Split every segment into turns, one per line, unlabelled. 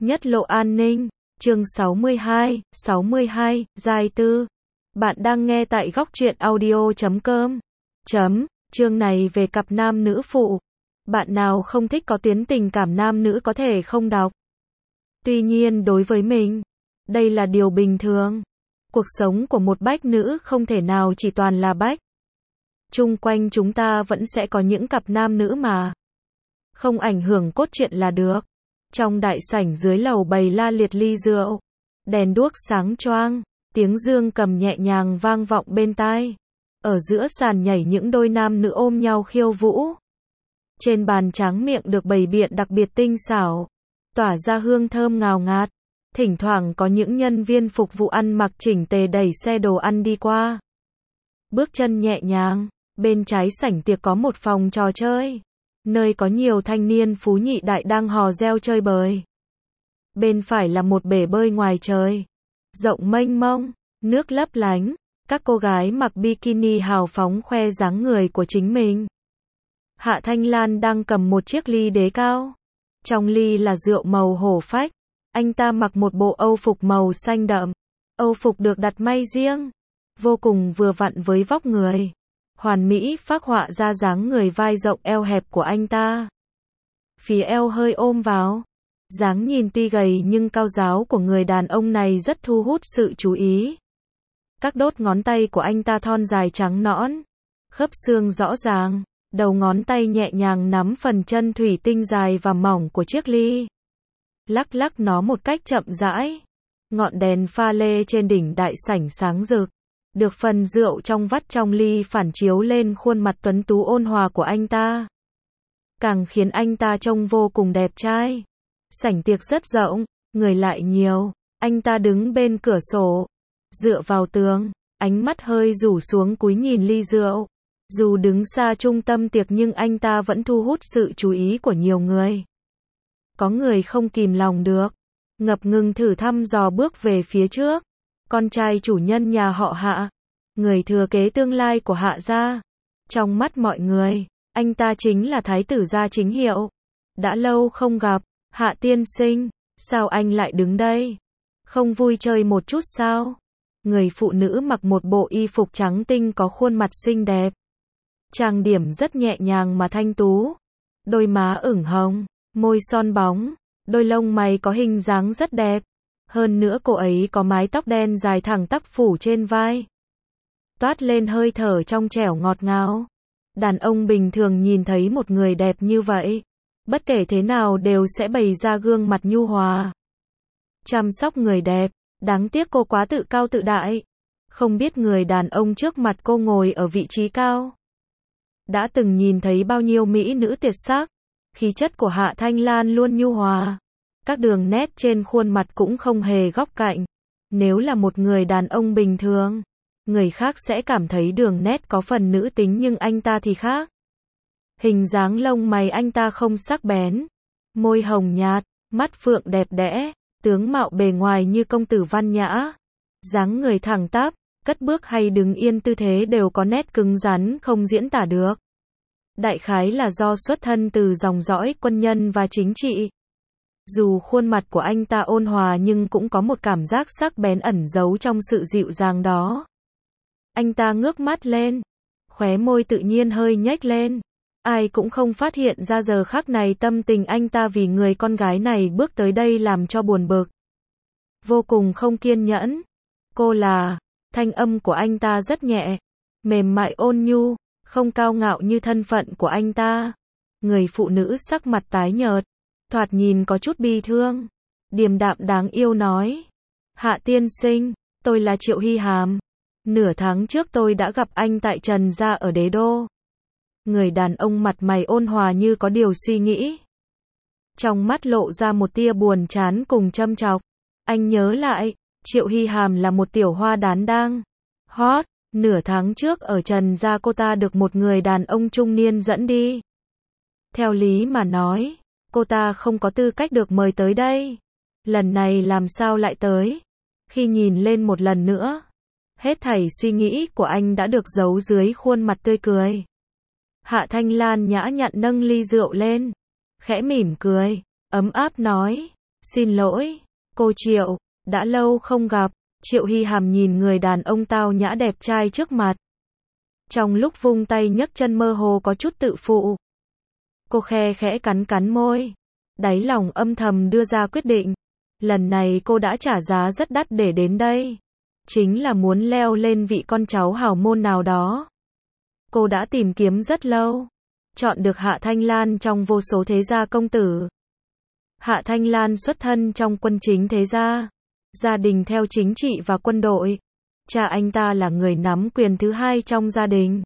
Nhất lộ an ninh, chương 62, giai tư. Bạn đang nghe tại góc truyện audio.com. Chương này về cặp nam nữ phụ. Bạn nào không thích có tuyến tình cảm nam nữ có thể không đọc. Tuy nhiên đối với mình, đây là điều bình thường. Cuộc sống của một bách nữ không thể nào chỉ toàn là bách. Chung quanh chúng ta vẫn sẽ có những cặp nam nữ mà không ảnh hưởng cốt truyện là được. Trong đại sảnh dưới lầu bày la liệt ly rượu, đèn đuốc sáng choang, tiếng dương cầm nhẹ nhàng vang vọng bên tai. Ở giữa sàn nhảy những đôi nam nữ ôm nhau khiêu vũ. Trên bàn tráng miệng được bày biện đặc biệt tinh xảo, tỏa ra hương thơm ngào ngạt. Thỉnh thoảng có những nhân viên phục vụ ăn mặc chỉnh tề đẩy xe đồ ăn đi qua. Bước chân nhẹ nhàng, bên trái sảnh tiệc có một phòng trò chơi, nơi có nhiều thanh niên phú nhị đại đang hò reo chơi bời. Bên phải là một bể bơi ngoài trời, rộng mênh mông, nước lấp lánh, các cô gái mặc bikini hào phóng khoe dáng người của chính mình. Hạ Thanh Lan đang cầm một chiếc ly đế cao. Trong ly là rượu màu hổ phách. Anh ta mặc một bộ âu phục màu xanh đậm. Âu phục được đặt may riêng, vô cùng vừa vặn với vóc người. Hoàn mỹ phác họa ra dáng người vai rộng eo hẹp của anh ta. Phía eo hơi ôm vào. Dáng nhìn tuy gầy nhưng cao ráo của người đàn ông này rất thu hút sự chú ý. Các đốt ngón tay của anh ta thon dài trắng nõn, khớp xương rõ ràng, đầu ngón tay nhẹ nhàng nắm phần chân thủy tinh dài và mỏng của chiếc ly. Lắc lắc nó một cách chậm rãi. Ngọn đèn pha lê trên đỉnh đại sảnh sáng rực, được phần rượu trong vắt trong ly phản chiếu lên khuôn mặt tuấn tú ôn hòa của anh ta, càng khiến anh ta trông vô cùng đẹp trai. Sảnh tiệc rất rộng, người lại nhiều. Anh ta đứng bên cửa sổ, dựa vào tường, ánh mắt hơi rủ xuống cúi nhìn ly rượu. Dù đứng xa trung tâm tiệc nhưng anh ta vẫn thu hút sự chú ý của nhiều người. Có người không kìm lòng được, ngập ngừng thử thăm dò bước về phía trước. Con trai chủ nhân nhà họ Hạ, người thừa kế tương lai của Hạ gia. Trong mắt mọi người, anh ta chính là thái tử gia chính hiệu. Đã lâu không gặp, Hạ tiên sinh, sao anh lại đứng đây? Không vui chơi một chút sao? Người phụ nữ mặc một bộ y phục trắng tinh có khuôn mặt xinh đẹp. Trang điểm rất nhẹ nhàng mà thanh tú. Đôi má ửng hồng, môi son bóng, đôi lông mày có hình dáng rất đẹp. Hơn nữa cô ấy có mái tóc đen dài thẳng tắp phủ trên vai, toát lên hơi thở trong trẻo ngọt ngào. Đàn ông bình thường nhìn thấy một người đẹp như vậy, bất kể thế nào đều sẽ bày ra gương mặt nhu hòa, chăm sóc người đẹp. Đáng tiếc cô quá tự cao tự đại, không biết người đàn ông trước mặt cô ngồi ở vị trí cao. Đã từng nhìn thấy bao nhiêu mỹ nữ tuyệt sắc. Khí chất của Hạ Thanh Lan luôn nhu hòa, các đường nét trên khuôn mặt cũng không hề góc cạnh. Nếu là một người đàn ông bình thường, người khác sẽ cảm thấy đường nét có phần nữ tính nhưng anh ta thì khác. Hình dáng lông mày anh ta không sắc bén, môi hồng nhạt, mắt phượng đẹp đẽ, tướng mạo bề ngoài như công tử văn nhã. Dáng người thẳng tắp, cất bước hay đứng yên tư thế đều có nét cứng rắn không diễn tả được. Đại khái là do xuất thân từ dòng dõi quân nhân và chính trị. Dù khuôn mặt của anh ta ôn hòa nhưng cũng có một cảm giác sắc bén ẩn giấu trong sự dịu dàng đó. Anh ta ngước mắt lên, khóe môi tự nhiên hơi nhếch lên. Ai cũng không phát hiện ra giờ khắc này tâm tình anh ta vì người con gái này bước tới đây làm cho buồn bực. Vô cùng không kiên nhẫn. Cô là, thanh âm của anh ta rất nhẹ, mềm mại ôn nhu, không cao ngạo như thân phận của anh ta. Người phụ nữ sắc mặt tái nhợt, thoạt nhìn có chút bi thương, điềm đạm đáng yêu nói: Hạ tiên sinh, tôi là Triệu Hy Hàm. Nửa tháng trước tôi đã gặp anh tại Trần gia ở Đế Đô. Người đàn ông mặt mày ôn hòa như có điều suy nghĩ, trong mắt lộ ra một tia buồn chán cùng châm chọc. Anh nhớ lại, Triệu Hy Hàm là một tiểu hoa đán đang hot. Nửa tháng trước ở Trần gia cô ta được một người đàn ông trung niên dẫn đi. Theo lý mà nói, cô ta không có tư cách được mời tới đây. Lần này làm sao lại tới? Khi nhìn lên một lần nữa, hết thảy suy nghĩ của anh đã được giấu dưới khuôn mặt tươi cười. Hạ Thanh Lan nhã nhặn nâng ly rượu lên, khẽ mỉm cười, ấm áp nói: Xin lỗi, cô Triệu, đã lâu không gặp. Triệu Hy Hàm nhìn người đàn ông tao nhã đẹp trai trước mặt. Trong lúc vung tay nhấc chân mơ hồ có chút tự phụ. Cô khe khẽ cắn cắn môi. Đáy lòng âm thầm đưa ra quyết định. Lần này cô đã trả giá rất đắt để đến đây. Chính là muốn leo lên vị con cháu hào môn nào đó. Cô đã tìm kiếm rất lâu. Chọn được Hạ Thanh Lan trong vô số thế gia công tử. Hạ Thanh Lan xuất thân trong quân chính thế gia. Gia đình theo chính trị và quân đội. Cha anh ta là người nắm quyền thứ hai trong gia đình.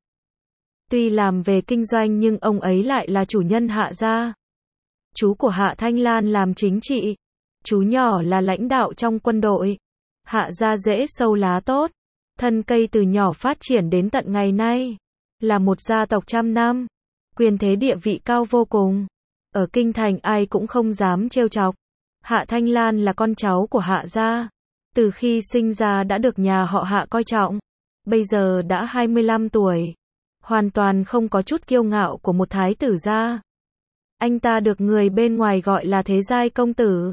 Tuy làm về kinh doanh nhưng ông ấy lại là chủ nhân Hạ gia. Chú của Hạ Thanh Lan làm chính trị. Chú nhỏ là lãnh đạo trong quân đội. Hạ gia rễ sâu lá tốt. Thân cây từ nhỏ phát triển đến tận ngày nay. Là một gia tộc trăm năm. Quyền thế địa vị cao vô cùng. Ở kinh thành ai cũng không dám trêu chọc. Hạ Thanh Lan là con cháu của Hạ gia. Từ khi sinh ra đã được nhà họ Hạ coi trọng. Bây giờ đã 25 tuổi. Hoàn toàn không có chút kiêu ngạo của một thái tử gia. Anh ta được người bên ngoài gọi là thế giai công tử.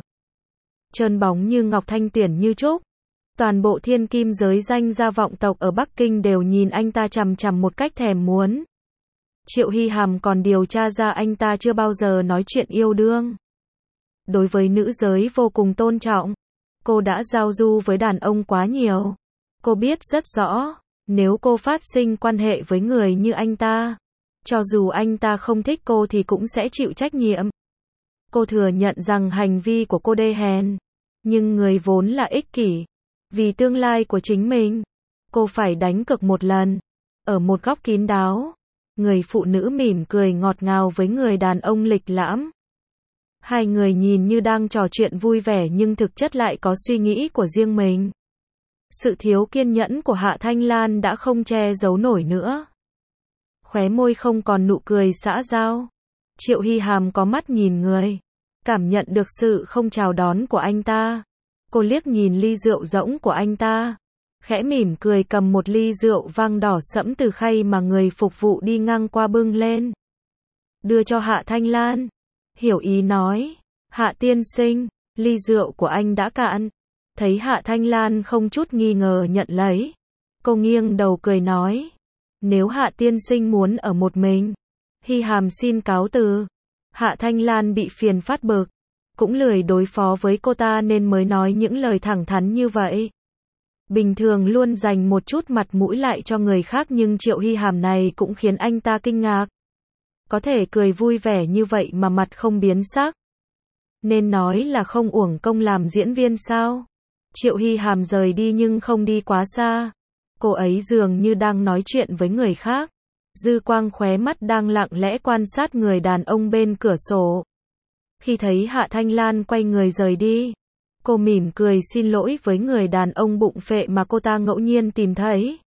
Trơn bóng như ngọc, thanh tuyển như trúc. Toàn bộ thiên kim giới danh gia vọng tộc ở Bắc Kinh đều nhìn anh ta chằm chằm một cách thèm muốn. Triệu Hy Hàm còn điều tra ra anh ta chưa bao giờ nói chuyện yêu đương. Đối với nữ giới vô cùng tôn trọng. Cô đã giao du với đàn ông quá nhiều. Cô biết rất rõ, nếu cô phát sinh quan hệ với người như anh ta, cho dù anh ta không thích cô thì cũng sẽ chịu trách nhiệm. Cô thừa nhận rằng hành vi của cô đê hèn, nhưng người vốn là ích kỷ. Vì tương lai của chính mình, cô phải đánh cược một lần. Ở một góc kín đáo, người phụ nữ mỉm cười ngọt ngào với người đàn ông lịch lãm. Hai người nhìn như đang trò chuyện vui vẻ nhưng thực chất lại có suy nghĩ của riêng mình. Sự thiếu kiên nhẫn của Hạ Thanh Lan đã không che giấu nổi nữa. Khóe môi không còn nụ cười xã giao. Triệu Hy Hàm có mắt nhìn người. Cảm nhận được sự không chào đón của anh ta. Cô liếc nhìn ly rượu rỗng của anh ta. Khẽ mỉm cười cầm một ly rượu vang đỏ sẫm từ khay mà người phục vụ đi ngang qua bưng lên. Đưa cho Hạ Thanh Lan. Hiểu ý nói. Hạ tiên sinh, ly rượu của anh đã cạn. Thấy Hạ Thanh Lan không chút nghi ngờ nhận lấy. Cô nghiêng đầu cười nói. Nếu Hạ tiên sinh muốn ở một mình, Hy Hàm xin cáo từ. Hạ Thanh Lan bị phiền phát bực. Cũng lười đối phó với cô ta nên mới nói những lời thẳng thắn như vậy. Bình thường luôn dành một chút mặt mũi lại cho người khác nhưng Triệu Hy Hàm này cũng khiến anh ta kinh ngạc. Có thể cười vui vẻ như vậy mà mặt không biến sắc. Nên nói là không uổng công làm diễn viên sao? Triệu Hy Hàm rời đi nhưng không đi quá xa. Cô ấy dường như đang nói chuyện với người khác. Dư quang khóe mắt đang lặng lẽ quan sát người đàn ông bên cửa sổ. Khi thấy Hạ Thanh Lan quay người rời đi, cô mỉm cười xin lỗi với người đàn ông bụng phệ mà cô ta ngẫu nhiên tìm thấy.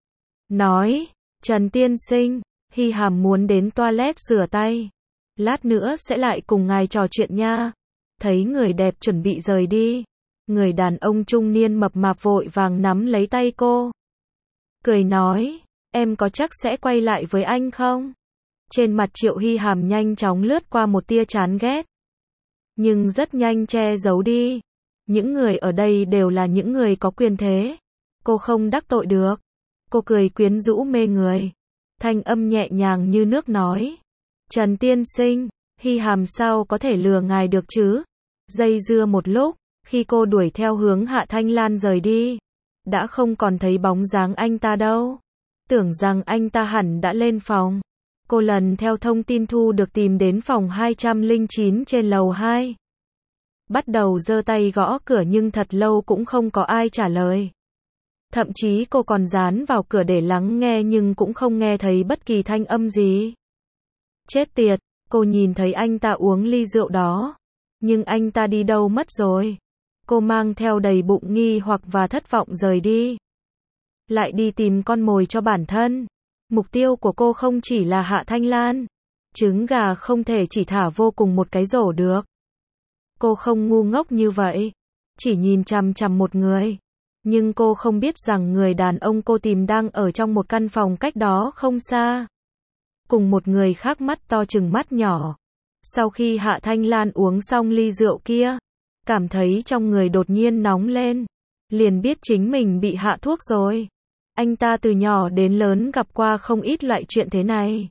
Nói, Trần tiên sinh, Hy Hàm muốn đến toilet rửa tay. Lát nữa sẽ lại cùng ngài trò chuyện nha. Thấy người đẹp chuẩn bị rời đi. Người đàn ông trung niên mập mạp vội vàng nắm lấy tay cô. Cười nói, em có chắc sẽ quay lại với anh không? Trên mặt Triệu Hy Hàm nhanh chóng lướt qua một tia chán ghét. Nhưng rất nhanh che giấu đi. Những người ở đây đều là những người có quyền thế. Cô không đắc tội được. Cô cười quyến rũ mê người. Thanh âm nhẹ nhàng như nước nói. Trần tiên sinh, Hy Hàm sao có thể lừa ngài được chứ? Dây dưa một lúc, khi cô đuổi theo hướng Hạ Thanh Lan rời đi, đã không còn thấy bóng dáng anh ta đâu. Tưởng rằng anh ta hẳn đã lên phòng. Cô lần theo thông tin thu được tìm đến phòng 209 trên lầu 2. Bắt đầu giơ tay gõ cửa nhưng thật lâu cũng không có ai trả lời. Thậm chí cô còn dán vào cửa để lắng nghe nhưng cũng không nghe thấy bất kỳ thanh âm gì. Chết tiệt, cô nhìn thấy anh ta uống ly rượu đó. Nhưng anh ta đi đâu mất rồi? Cô mang theo đầy bụng nghi hoặc và thất vọng rời đi. Lại đi tìm con mồi cho bản thân. Mục tiêu của cô không chỉ là Hạ Thanh Lan. Trứng gà không thể chỉ thả vô cùng một cái rổ được. Cô không ngu ngốc như vậy. Chỉ nhìn chằm chằm một người. Nhưng cô không biết rằng người đàn ông cô tìm đang ở trong một căn phòng cách đó không xa. Cùng một người khác mắt to chừng mắt nhỏ. Sau khi Hạ Thanh Lan uống xong ly rượu kia, cảm thấy trong người đột nhiên nóng lên, liền biết chính mình bị hạ thuốc rồi. Anh ta từ nhỏ đến lớn gặp qua không ít loại chuyện thế này.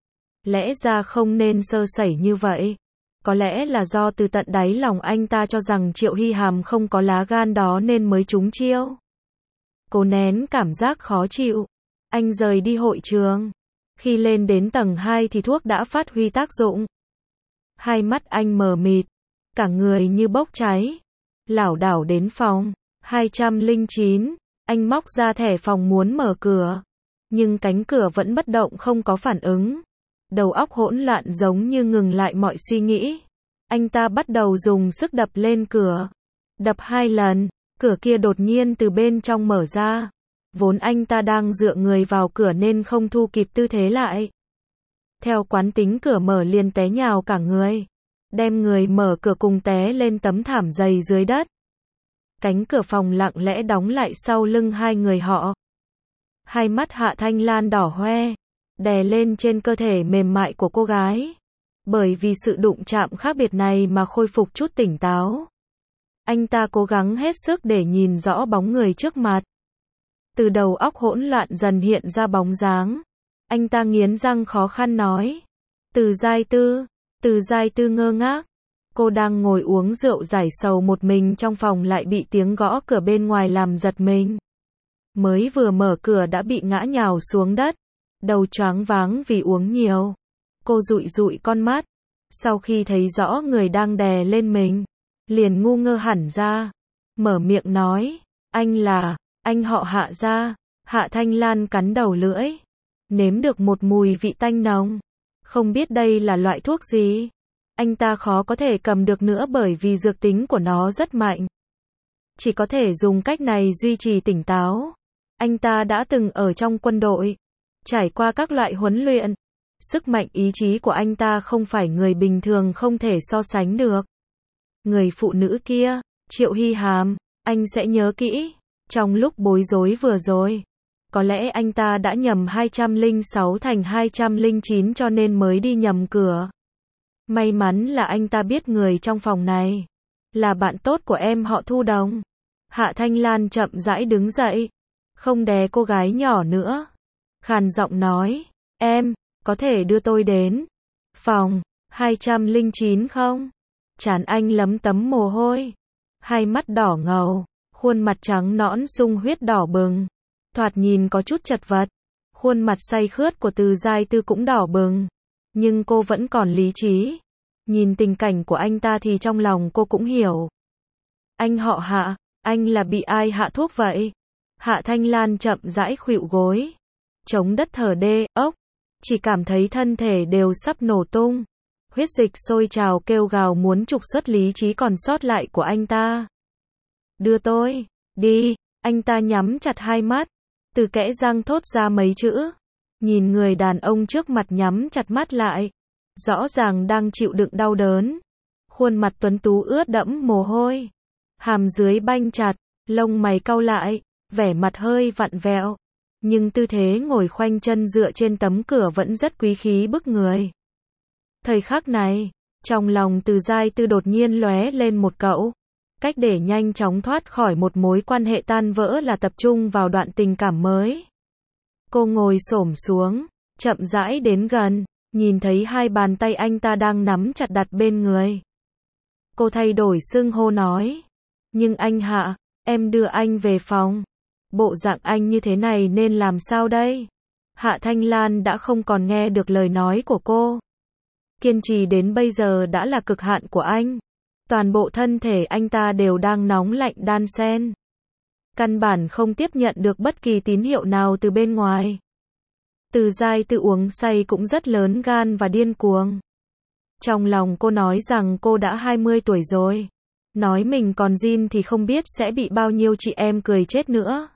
Lẽ ra không nên sơ sẩy như vậy. Có lẽ là do từ tận đáy lòng anh ta cho rằng Triệu Hy Hàm không có lá gan đó nên mới trúng chiêu. Cố nén cảm giác khó chịu, anh rời đi hội trường. Khi lên đến tầng 2 thì thuốc đã phát huy tác dụng. Hai mắt anh mờ mịt, cả người như bốc cháy. Lảo đảo đến phòng 209, anh móc ra thẻ phòng muốn mở cửa. Nhưng cánh cửa vẫn bất động không có phản ứng. Đầu óc hỗn loạn giống như ngừng lại mọi suy nghĩ. Anh ta bắt đầu dùng sức đập lên cửa. Đập 2 lần, cửa kia đột nhiên từ bên trong mở ra. Vốn anh ta đang dựa người vào cửa nên không thu kịp tư thế lại. Theo quán tính cửa mở liền té nhào cả người. Đem người mở cửa cùng té lên tấm thảm dày dưới đất. Cánh cửa phòng lặng lẽ đóng lại sau lưng hai người họ. Hai mắt Hạ Thanh Lan đỏ hoe, đè lên trên cơ thể mềm mại của cô gái. Bởi vì sự đụng chạm khác biệt này mà khôi phục chút tỉnh táo. Anh ta cố gắng hết sức để nhìn rõ bóng người trước mặt. Từ đầu óc hỗn loạn dần hiện ra bóng dáng. Anh ta nghiến răng khó khăn nói. Từ Giai Tư. Từ Giai Tư ngơ ngác. Cô đang ngồi uống rượu giải sầu một mình trong phòng lại bị tiếng gõ cửa bên ngoài làm giật mình. Mới vừa mở cửa đã bị ngã nhào xuống đất. Đầu choáng váng vì uống nhiều. Cô dụi dụi con mắt. Sau khi thấy rõ người đang đè lên mình, liền ngu ngơ hẳn ra. Mở miệng nói. Anh họ Hạ gia. Hạ Thanh Lan cắn đầu lưỡi. Nếm được một mùi vị tanh nồng. Không biết đây là loại thuốc gì. Anh ta khó có thể cầm được nữa bởi vì dược tính của nó rất mạnh. Chỉ có thể dùng cách này duy trì tỉnh táo. Anh ta đã từng ở trong quân đội. Trải qua các loại huấn luyện. Sức mạnh ý chí của anh ta không phải người bình thường không thể so sánh được. Người phụ nữ kia, Triệu Hy Hàm, anh sẽ nhớ kỹ. Trong lúc bối rối vừa rồi, có lẽ anh ta đã nhầm 206 thành 209 cho nên mới đi nhầm cửa. May mắn là anh ta biết người trong phòng này là bạn tốt của em họ Thu Đồng. Hạ Thanh Lan chậm rãi đứng dậy, không đè cô gái nhỏ nữa. Khàn giọng nói, em, có thể đưa tôi đến phòng 209 không? Trán anh lấm tấm mồ hôi, hai mắt đỏ ngầu, khuôn mặt trắng nõn sung huyết đỏ bừng, thoạt nhìn có chút chật vật. Khuôn mặt say khướt của Từ Giai Tư cũng đỏ bừng, nhưng cô vẫn còn lý trí. Nhìn tình cảnh của anh ta thì trong lòng cô cũng hiểu. Anh họ Hạ, anh là bị ai hạ thuốc vậy? Hạ Thanh Lan chậm rãi khuỵu gối, chống đất thở đê ốc, chỉ cảm thấy thân thể đều sắp nổ tung. Huyết dịch sôi trào kêu gào muốn trục xuất lý trí còn sót lại của anh ta. Đưa tôi đi, anh ta nhắm chặt hai mắt, từ kẽ răng thốt ra mấy chữ. Nhìn người đàn ông trước mặt nhắm chặt mắt lại, rõ ràng đang chịu đựng đau đớn. Khuôn mặt tuấn tú ướt đẫm mồ hôi, hàm dưới banh chặt, lông mày cau lại, vẻ mặt hơi vặn vẹo, nhưng tư thế ngồi khoanh chân dựa trên tấm cửa vẫn rất quý khí bức người. Thời khắc này, trong lòng Từ Giai Tư đột nhiên lóe lên một cậu. Cách để nhanh chóng thoát khỏi một mối quan hệ tan vỡ là tập trung vào đoạn tình cảm mới. Cô ngồi xổm xuống, chậm rãi đến gần, nhìn thấy hai bàn tay anh ta đang nắm chặt đặt bên người. Cô thay đổi xưng hô nói, nhưng anh Hạ, em đưa anh về phòng. Bộ dạng anh như thế này nên làm sao đây? Hạ Thanh Lan đã không còn nghe được lời nói của cô. Kiên trì đến bây giờ đã là cực hạn của anh. Toàn bộ thân thể anh ta đều đang nóng lạnh đan xen. Căn bản không tiếp nhận được bất kỳ tín hiệu nào từ bên ngoài. Từ Giai Tư uống say cũng rất lớn gan và điên cuồng. Trong lòng cô nói rằng cô đã 20 tuổi rồi. Nói mình còn zin thì không biết sẽ bị bao nhiêu chị em cười chết nữa.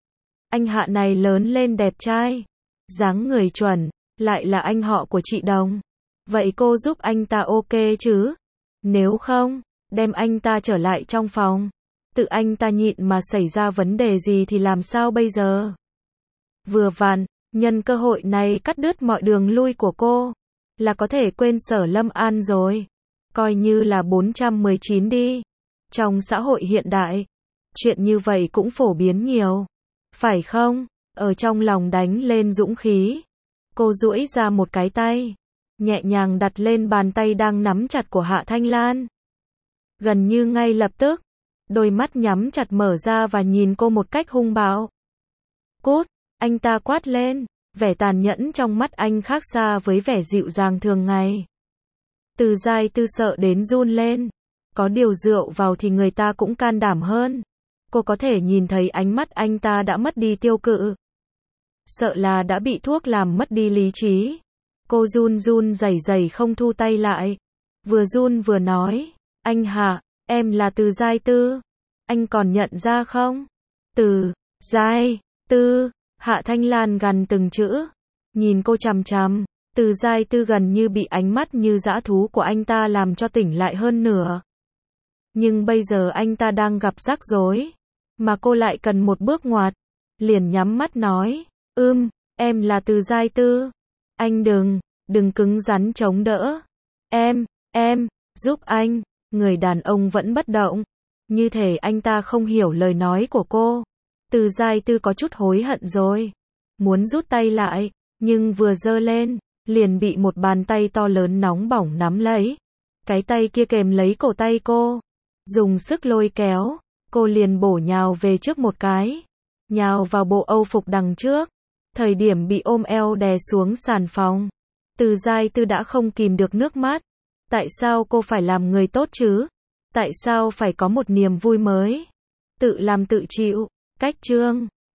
Anh Hạ này lớn lên đẹp trai, dáng người chuẩn, lại là anh họ của chị Đồng. Vậy cô giúp anh ta ok chứ? Nếu không, đem anh ta trở lại trong phòng. Tự anh ta nhịn mà xảy ra vấn đề gì thì làm sao bây giờ? Vừa vặn, nhân cơ hội này cắt đứt mọi đường lui của cô, là có thể quên Sở Lâm An rồi. Coi như là 419 đi. Trong xã hội hiện đại, chuyện như vậy cũng phổ biến nhiều. Phải không? Ở trong lòng đánh lên dũng khí. Cô duỗi ra một cái tay, nhẹ nhàng đặt lên bàn tay đang nắm chặt của Hạ Thanh Lan. Gần như ngay lập tức, đôi mắt nhắm chặt mở ra và nhìn cô một cách hung bạo. Cút, anh ta quát lên, vẻ tàn nhẫn trong mắt anh khác xa với vẻ dịu dàng thường ngày. Từ Giai Tư sợ đến run lên. Có điều rượu vào thì người ta cũng can đảm hơn. Cô có thể nhìn thấy ánh mắt anh ta đã mất đi tiêu cự. Sợ là đã bị thuốc làm mất đi lý trí. Cô run run rẩy rẩy không thu tay lại. Vừa run vừa nói, anh Hạ, em là Từ Giai Tư. Anh còn nhận ra không? Từ Giai Tư. Hạ Thanh Lan gằn từng chữ, nhìn cô chằm chằm. Từ Giai Tư gần như bị ánh mắt như dã thú của anh ta làm cho tỉnh lại hơn nữa. Nhưng bây giờ anh ta đang gặp rắc rối, mà cô lại cần một bước ngoặt. Liền nhắm mắt nói, em là Từ Giai Tư. Anh đừng cứng rắn chống đỡ. Em, giúp anh. Người đàn ông vẫn bất động, như thể anh ta không hiểu lời nói của cô. Từ Giai Tư có chút hối hận rồi, muốn rút tay lại, nhưng vừa giơ lên, liền bị một bàn tay to lớn nóng bỏng nắm lấy. Cái tay kia kềm lấy cổ tay cô, dùng sức lôi kéo, cô liền bổ nhào về trước một cái, nhào vào bộ âu phục đằng trước. Thời điểm bị ôm eo đè xuống sàn phòng, Từ Giai Tư đã không kìm được nước mắt. Tại sao cô phải làm người tốt chứ? Tại sao phải có một niềm vui mới? Tự làm tự chịu. Cách chương